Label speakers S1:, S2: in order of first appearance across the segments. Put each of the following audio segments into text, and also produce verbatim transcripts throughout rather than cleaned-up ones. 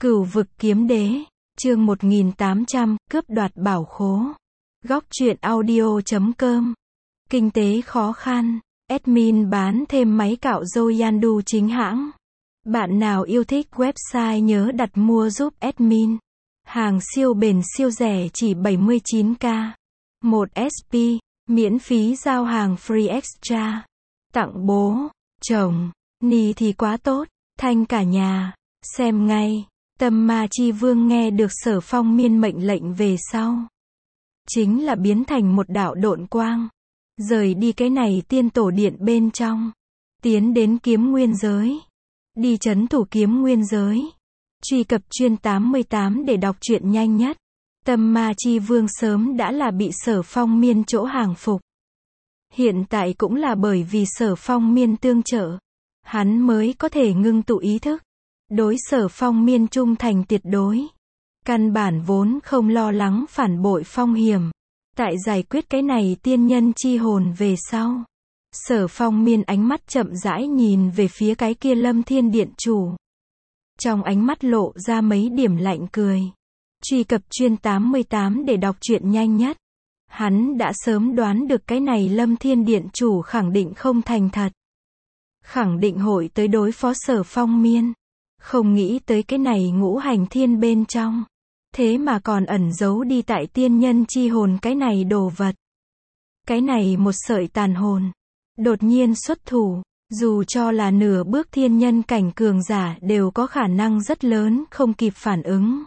S1: Cửu vực kiếm đế, chương một nghìn tám trăm, cướp đoạt bảo khố. Góc truyện audio chấm com. Kinh tế khó khăn, admin bán thêm máy cạo râu Yandu chính hãng. Bạn nào yêu thích website nhớ đặt mua giúp admin. Hàng siêu bền siêu rẻ chỉ bảy mươi chín k. một ét pê, miễn phí giao hàng free extra. Tặng bố, chồng, ni thì quá tốt, thanh cả nhà, xem ngay. Tâm Ma Chi Vương nghe được Sở Phong Miên mệnh lệnh về sau, chính là biến thành một đạo độn quang, rời đi cái này tiên tổ điện bên trong, tiến đến kiếm nguyên giới, đi trấn thủ kiếm nguyên giới. Truy cập chuyên tám mươi tám để đọc truyện nhanh nhất. Tâm Ma Chi Vương sớm đã là bị Sở Phong Miên chỗ hàng phục. Hiện tại cũng là bởi vì Sở Phong Miên tương trợ, hắn mới có thể ngưng tụ ý thức, đối Sở Phong Miên trung thành tuyệt đối. Căn bản vốn không lo lắng phản bội phong hiểm. Tại giải quyết cái này tiên nhân chi hồn về sau, Sở Phong Miên ánh mắt chậm rãi nhìn về phía cái kia Lâm Thiên Điện chủ. Trong ánh mắt lộ ra mấy điểm lạnh cười. Truy cập chuyên tám mươi tám để đọc truyện nhanh nhất. Hắn đã sớm đoán được cái này Lâm Thiên Điện chủ khẳng định không thành thật, khẳng định hội tới đối phó Sở Phong Miên. Không nghĩ tới cái này ngũ hành thiên bên trong, thế mà còn ẩn giấu đi tại tiên nhân chi hồn cái này đồ vật. Cái này một sợi tàn hồn, đột nhiên xuất thủ, dù cho là nửa bước thiên nhân cảnh cường giả đều có khả năng rất lớn không kịp phản ứng.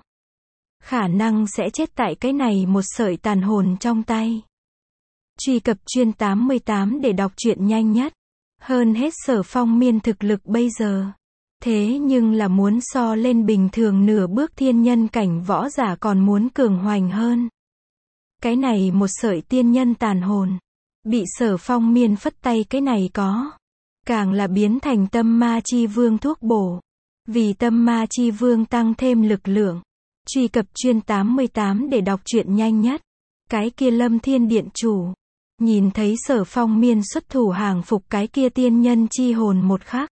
S1: Khả năng sẽ chết tại cái này một sợi tàn hồn trong tay. Truy cập chuyên tám mươi tám để đọc truyện nhanh nhất. Hơn hết Sở Phong Miên thực lực bây giờ, thế nhưng là muốn so lên bình thường nửa bước thiên nhân cảnh võ giả còn muốn cường hoành hơn. Cái này một sợi tiên nhân tàn hồn, bị Sở Phong Miên phất tay cái này có, càng là biến thành Tâm Ma Chi Vương thuốc bổ, vì Tâm Ma Chi Vương tăng thêm lực lượng. Truy cập chuyên tám mươi tám để đọc truyện nhanh nhất. Cái kia Lâm Thiên Điện chủ, nhìn thấy Sở Phong Miên xuất thủ hàng phục cái kia tiên nhân chi hồn một khắc,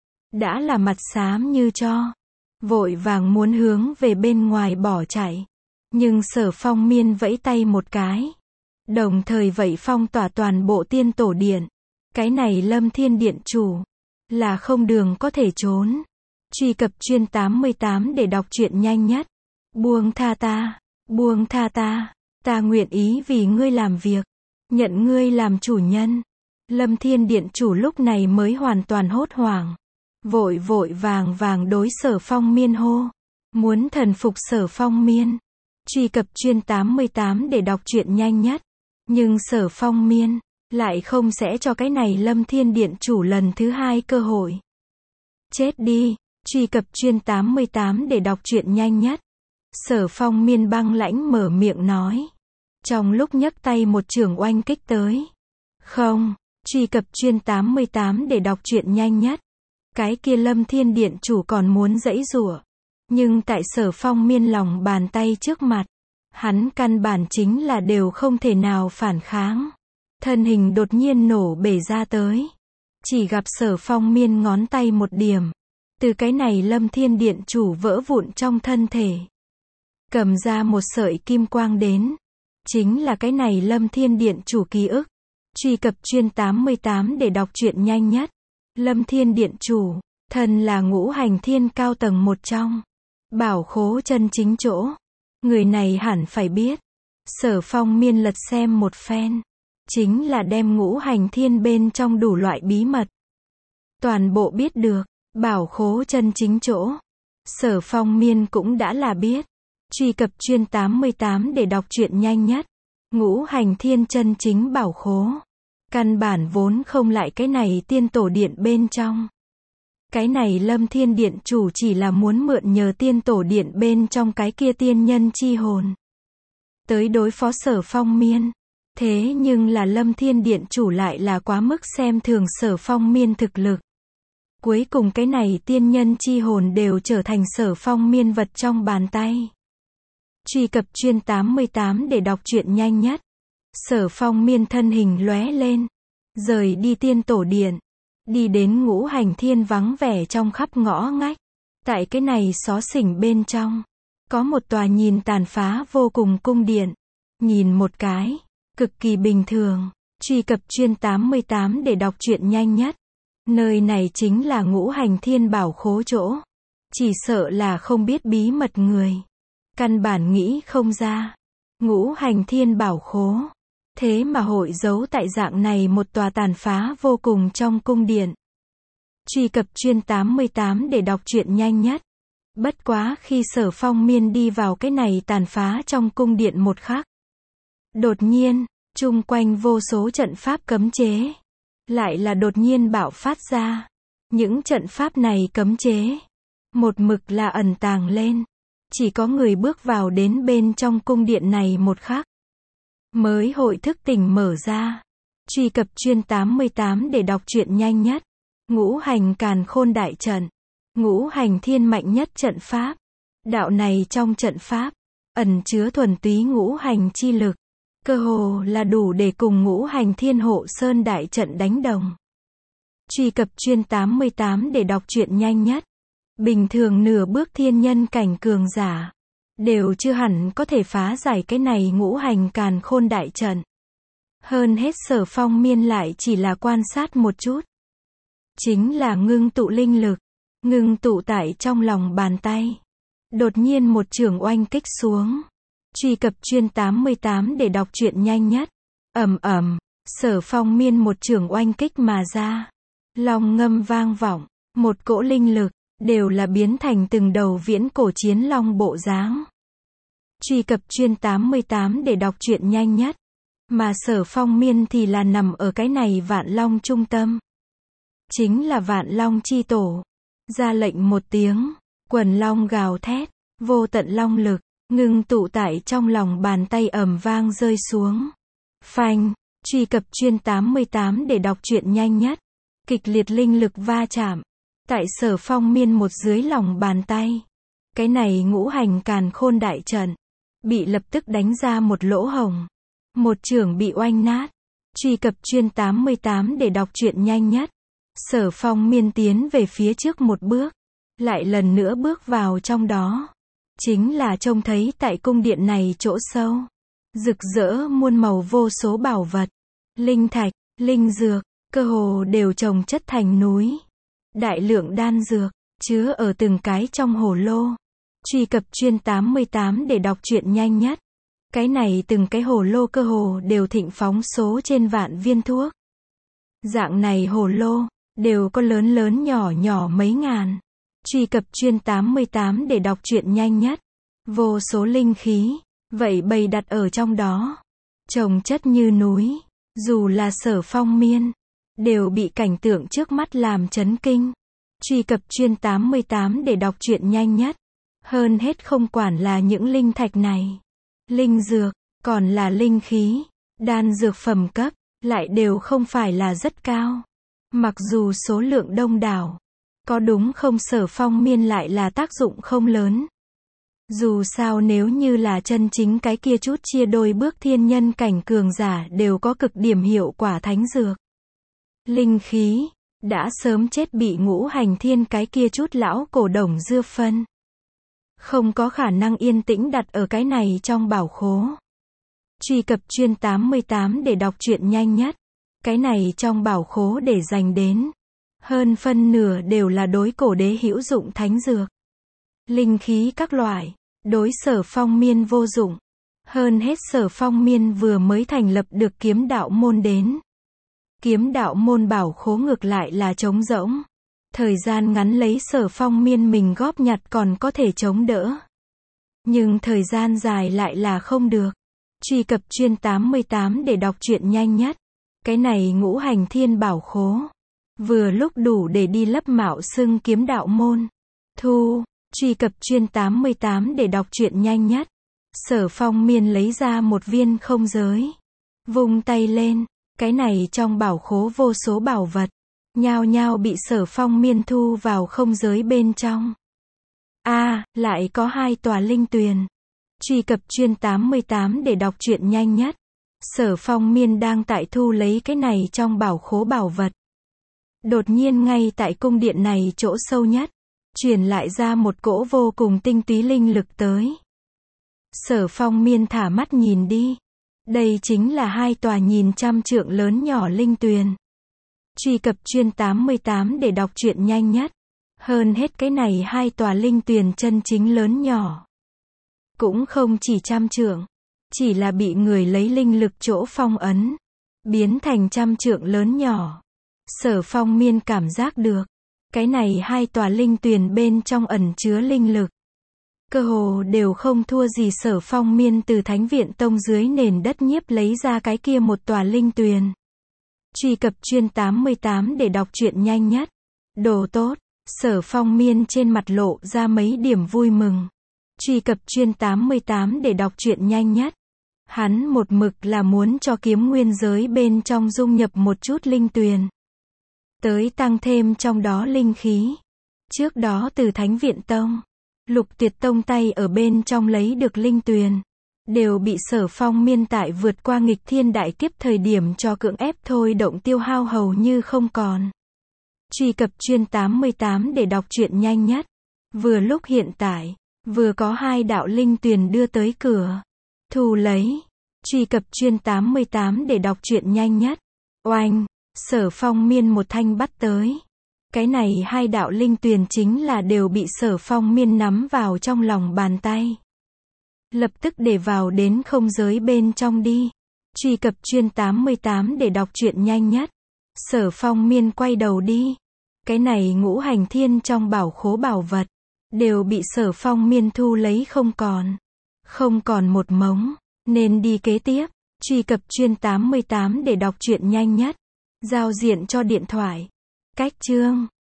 S1: đã là mặt xám như cho, vội vàng muốn hướng về bên ngoài bỏ chạy. Nhưng Sở Phong Miên vẫy tay một cái, đồng thời vẫy phong tỏa toàn bộ tiên tổ điện. Cái này Lâm Thiên Điện chủ, là không đường có thể trốn. Truy cập chuyên tám mươi tám để đọc truyện nhanh nhất. Buông tha ta, buông tha ta, ta nguyện ý vì ngươi làm việc, nhận ngươi làm chủ nhân. Lâm Thiên Điện chủ lúc này mới hoàn toàn hốt hoảng, vội vội vàng vàng đối Sở Phong Miên hô, muốn thần phục Sở Phong Miên. Truy cập chuyên tám mươi tám để đọc truyện nhanh nhất. Nhưng Sở Phong Miên lại không sẽ cho cái này Lâm Thiên Điện chủ lần thứ hai cơ hội. Chết đi. Truy cập chuyên tám mươi tám để đọc truyện nhanh nhất. Sở Phong Miên băng lãnh mở miệng nói, trong lúc nhấc tay một chưởng oanh kích tới. Không. Truy cập chuyên tám mươi tám để đọc truyện nhanh nhất. Cái kia Lâm Thiên Điện chủ còn muốn giãy giụa, nhưng tại Sở Phong Miên lòng bàn tay trước mặt, hắn căn bản chính là đều không thể nào phản kháng. Thân hình đột nhiên nổ bể ra tới. Chỉ gặp Sở Phong Miên ngón tay một điểm, từ cái này Lâm Thiên Điện chủ vỡ vụn trong thân thể, cầm ra một sợi kim quang đến, chính là cái này Lâm Thiên Điện chủ ký ức. Truy cập chuyên tám mươi tám để đọc truyện nhanh nhất. Lâm Thiên Điện chủ, thân là ngũ hành thiên cao tầng một trong, bảo khố chân chính chỗ. Người này hẳn phải biết. Sở Phong Miên lật xem một phen, chính là đem ngũ hành thiên bên trong đủ loại bí mật, toàn bộ biết được. Bảo khố chân chính chỗ, Sở Phong Miên cũng đã là biết. Truy cập chuyên tám mươi tám để đọc truyện nhanh nhất. Ngũ hành thiên chân chính bảo khố, căn bản vốn không lại cái này tiên tổ điện bên trong. Cái này Lâm Thiên Điện chủ chỉ là muốn mượn nhờ tiên tổ điện bên trong cái kia tiên nhân chi hồn, tới đối phó Sở Phong Miên. Thế nhưng là Lâm Thiên Điện chủ lại là quá mức xem thường Sở Phong Miên thực lực. Cuối cùng cái này tiên nhân chi hồn đều trở thành Sở Phong Miên vật trong bàn tay. Truy cập chuyên tám mươi tám để đọc truyện nhanh nhất. Sở Phong Miên thân hình lóe lên, rời đi tiên tổ điện, đi đến ngũ hành thiên vắng vẻ trong khắp ngõ ngách. Tại cái này xó xỉnh bên trong, có một tòa nhìn tàn phá vô cùng cung điện. Nhìn một cái, cực kỳ bình thường. Truy cập chuyên tám mươi tám để đọc truyện nhanh nhất. Nơi này chính là Ngũ Hành Thiên Bảo Khố chỗ. Chỉ sợ là không biết bí mật người. Căn bản nghĩ không ra. Ngũ Hành Thiên Bảo Khố. Thế mà hội giấu tại dạng này một tòa tàn phá vô cùng trong cung điện. Truy cập chuyên tám mươi tám để đọc truyện nhanh nhất. Bất quá khi Sở Phong Miên đi vào cái này tàn phá trong cung điện một khắc. Đột nhiên, chung quanh vô số trận pháp cấm chế. Lại là đột nhiên bạo phát ra. Những trận pháp này cấm chế. Một mực là ẩn tàng lên. Chỉ có người bước vào đến bên trong cung điện này một khắc. Mới hội thức tỉnh mở ra. Truy cập chuyên tám mươi tám để đọc truyện nhanh nhất. Ngũ hành càn khôn đại trận. Ngũ hành thiên mạnh nhất trận pháp. Đạo này trong trận pháp, ẩn chứa thuần túy ngũ hành chi lực. Cơ hồ là đủ để cùng ngũ hành thiên hộ sơn đại trận đánh đồng. Truy cập chuyên tám mươi tám để đọc truyện nhanh nhất. Bình thường nửa bước thiên nhân cảnh cường giả. Đều chưa hẳn có thể phá giải cái này ngũ hành càn khôn đại trận. Hơn hết Sở Phong Miên lại chỉ là quan sát một chút. Chính là ngưng tụ linh lực. Ngưng tụ tại trong lòng bàn tay. Đột nhiên một chưởng oanh kích xuống. Truy cập chuyên tám mươi tám để đọc truyện nhanh nhất. Ầm ầm, Sở Phong Miên một chưởng oanh kích mà ra. Long ngâm vang vọng, một cỗ linh lực, đều là biến thành từng đầu viễn cổ chiến long bộ dáng. Truy cập chuyên tám mươi tám để đọc truyện nhanh nhất. Mà Sở Phong Miên thì là nằm ở cái này vạn long trung tâm. Chính là vạn long chi tổ. Ra lệnh một tiếng, quần long gào thét, vô tận long lực, ngưng tụ tại trong lòng bàn tay ầm vang rơi xuống. Phanh, truy cập chuyên tám mươi tám để đọc truyện nhanh nhất. Kịch liệt linh lực va chạm. Tại Sở Phong Miên một dưới lòng bàn tay. Cái này ngũ hành càn khôn đại trận. Bị lập tức đánh ra một lỗ hổng. Một chưởng bị oanh nát. Truy cập chuyên tám mươi tám để đọc truyện nhanh nhất. Sở Phong Miên tiến về phía trước một bước. Lại lần nữa bước vào trong đó. Chính là trông thấy tại cung điện này chỗ sâu. Rực rỡ muôn màu vô số bảo vật. Linh thạch, linh dược, cơ hồ đều chồng chất thành núi. Đại lượng đan dược, chứa ở từng cái trong hồ lô. Truy cập chuyên tám mươi tám để đọc truyện nhanh nhất. Cái này từng cái hồ lô cơ hồ đều thịnh phóng số trên vạn viên thuốc. Dạng này hồ lô, đều có lớn lớn nhỏ nhỏ mấy ngàn. Truy cập chuyên tám mươi tám để đọc truyện nhanh nhất. Vô số linh khí, vậy bày đặt ở trong đó. Chồng chất như núi, dù là Sở Phong Miên, đều bị cảnh tượng trước mắt làm chấn kinh. Truy cập chuyên tám mươi tám để đọc truyện nhanh nhất. Hơn hết không quản là những linh thạch này. Linh dược, còn là linh khí, đan dược phẩm cấp, lại đều không phải là rất cao. Mặc dù số lượng đông đảo, có đúng không Sở Phong Miên lại là tác dụng không lớn. Dù sao nếu như là chân chính cái kia chút chia đôi bước thiên nhân cảnh cường giả đều có cực điểm hiệu quả thánh dược. Linh khí, đã sớm chết bị ngũ hành thiên cái kia chút lão cổ đồng dưa phân. Không có khả năng yên tĩnh đặt ở cái này trong bảo khố. Truy cập chuyên tám mươi tám để đọc truyện nhanh nhất. Cái này trong bảo khố để dành đến. Hơn phân nửa đều là đối cổ đế hữu dụng thánh dược. Linh khí các loại, đối Sở Phong Miên vô dụng. Hơn hết Sở Phong Miên vừa mới thành lập được kiếm đạo môn đến. Kiếm đạo môn bảo khố ngược lại là trống rỗng. Thời gian ngắn lấy Sở Phong Miên mình góp nhặt còn có thể chống đỡ. Nhưng thời gian dài lại là không được. Truy cập chuyên tám mươi tám để đọc truyện nhanh nhất. Cái này ngũ hành thiên bảo khố. Vừa lúc đủ để đi lấp mạo xưng kiếm đạo môn. Thu, truy cập chuyên tám mươi tám để đọc truyện nhanh nhất. Sở Phong Miên lấy ra một viên không giới. Vung tay lên, cái này trong bảo khố vô số bảo vật. Nhao nhao bị Sở Phong Miên thu vào không giới bên trong. A, à, lại có hai tòa linh tuyền. Truy cập chuyên tám mươi tám để đọc truyện nhanh nhất. Sở Phong Miên đang tại thu lấy cái này trong bảo khố bảo vật. Đột nhiên ngay tại cung điện này chỗ sâu nhất, truyền lại ra một cỗ vô cùng tinh túy linh lực tới. Sở Phong Miên thả mắt nhìn đi. Đây chính là hai tòa nhìn trăm trượng lớn nhỏ linh tuyền. Truy cập chuyên tám mươi tám để đọc truyện nhanh nhất. Hơn hết cái này hai tòa linh tuyền chân chính lớn nhỏ. Cũng không chỉ trăm trượng. Chỉ là bị người lấy linh lực chỗ phong ấn. Biến thành trăm trượng lớn nhỏ. Sở Phong Miên cảm giác được. Cái này hai tòa linh tuyền bên trong ẩn chứa linh lực. Cơ hồ đều không thua gì Sở Phong Miên từ Thánh Viện Tông dưới nền đất nhiếp lấy ra cái kia một tòa linh tuyền. Truy cập chuyên tám mươi tám để đọc truyện nhanh nhất. Đồ tốt. Sở Phong Miên trên mặt lộ ra mấy điểm vui mừng. Truy cập chuyên tám mươi tám để đọc truyện nhanh nhất. Hắn một mực là muốn cho kiếm nguyên giới bên trong dung nhập một chút linh tuyền. Tới tăng thêm trong đó linh khí. Trước đó từ Thánh Viện Tông, Lục Tuyệt Tông tay ở bên trong lấy được linh tuyền. Đều bị Sở Phong Miên tại vượt qua nghịch thiên đại kiếp thời điểm cho cưỡng ép thôi động tiêu hao hầu như không còn. Truy cập chuyên tám mươi tám để đọc truyện nhanh nhất. Vừa lúc hiện tại, vừa có hai đạo linh tuyền đưa tới cửa. Thu lấy. Truy cập chuyên tám mươi tám để đọc truyện nhanh nhất. Oanh. Sở Phong Miên một thanh bắt tới. Cái này hai đạo linh tuyền chính là đều bị Sở Phong Miên nắm vào trong lòng bàn tay. Lập tức để vào đến không giới bên trong đi. Truy cập chuyên tám mươi tám để đọc truyện nhanh nhất. Sở Phong Miên quay đầu đi. Cái này ngũ hành thiên trong bảo khố bảo vật. Đều bị Sở Phong Miên thu lấy không còn. Không còn một mống. Nên đi kế tiếp. Truy cập chuyên tám mươi tám để đọc truyện nhanh nhất. Giao diện cho điện thoại. Cách chương.